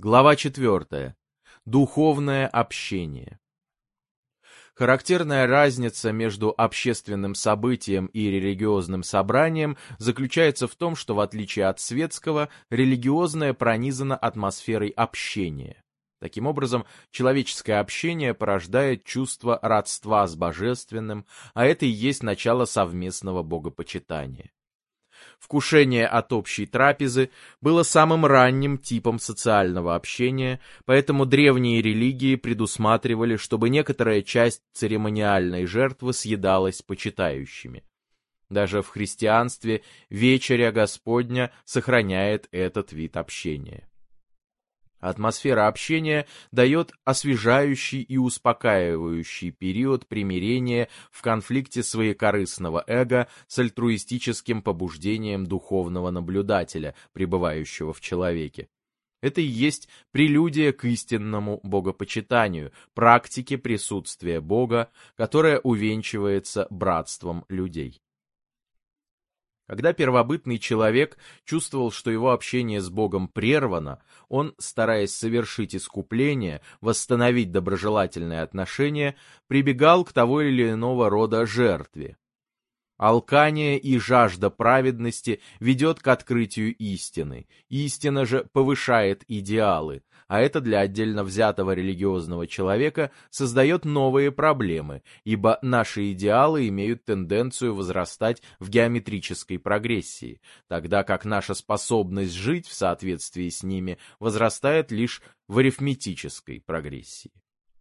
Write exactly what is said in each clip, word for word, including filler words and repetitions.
Глава четвертая. Духовное общение. Характерная разница между общественным событием и религиозным собранием заключается в том, что в отличие от светского, религиозное пронизано атмосферой общения. Таким образом, человеческое общение порождает чувство родства с божественным, а это и есть начало совместного богопочитания. Вкушение от общей трапезы было самым ранним типом социального общения, поэтому древние религии предусматривали, чтобы некоторая часть церемониальной жертвы съедалась почитающими. Даже в христианстве вечеря Господня сохраняет этот вид общения. Атмосфера общения дает освежающий и успокаивающий период примирения в конфликте своекорыстного эго с альтруистическим побуждением духовного наблюдателя, пребывающего в человеке. Это и есть прелюдия к истинному богопочитанию, практике присутствия Бога, которая увенчивается братством людей. Когда первобытный человек чувствовал, что его общение с Богом прервано, он, стараясь совершить искупление, восстановить доброжелательные отношения, прибегал к того или иного рода жертве. Алкание и жажда праведности ведет к открытию истины. Истина же повышает идеалы, а это для отдельно взятого религиозного человека создает новые проблемы, ибо наши идеалы имеют тенденцию возрастать в геометрической прогрессии, тогда как наша способность жить в соответствии с ними возрастает лишь в арифметической прогрессии.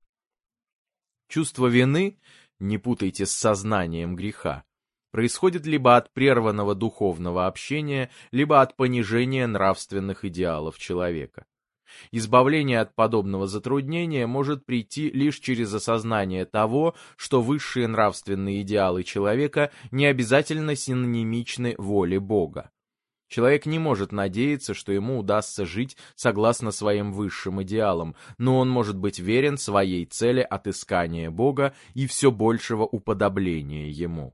Чувство вины, не путайте с сознанием греха, происходит либо от прерванного духовного общения, либо от понижения нравственных идеалов человека. Избавление от подобного затруднения может прийти лишь через осознание того, что высшие нравственные идеалы человека не обязательно синонимичны воле Бога. Человек не может надеяться, что ему удастся жить согласно своим высшим идеалам, но он может быть верен своей цели отыскания Бога и все большего уподобления Ему.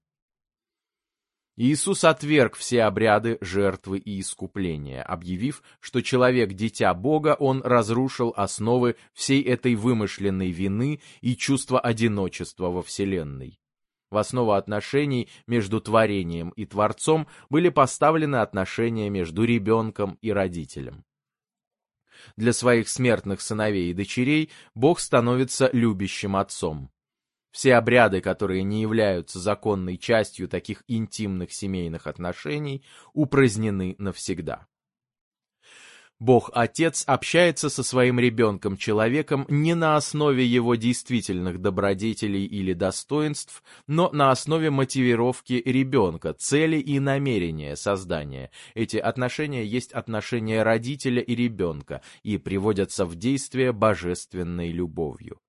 Иисус отверг все обряды, жертвы и искупления, объявив, что человек – дитя Бога, он разрушил основы всей этой вымышленной вины и чувства одиночества во Вселенной. В основу отношений между творением и Творцом были поставлены отношения между ребенком и родителем. Для своих смертных сыновей и дочерей Бог становится любящим отцом. Все обряды, которые не являются законной частью таких интимных семейных отношений, упразднены навсегда. Бог-Отец общается со своим ребенком-человеком не на основе его действительных добродетелей или достоинств, но на основе мотивировки ребенка, цели и намерения создания. Эти отношения есть отношения родителя и ребенка и приводятся в действие божественной любовью.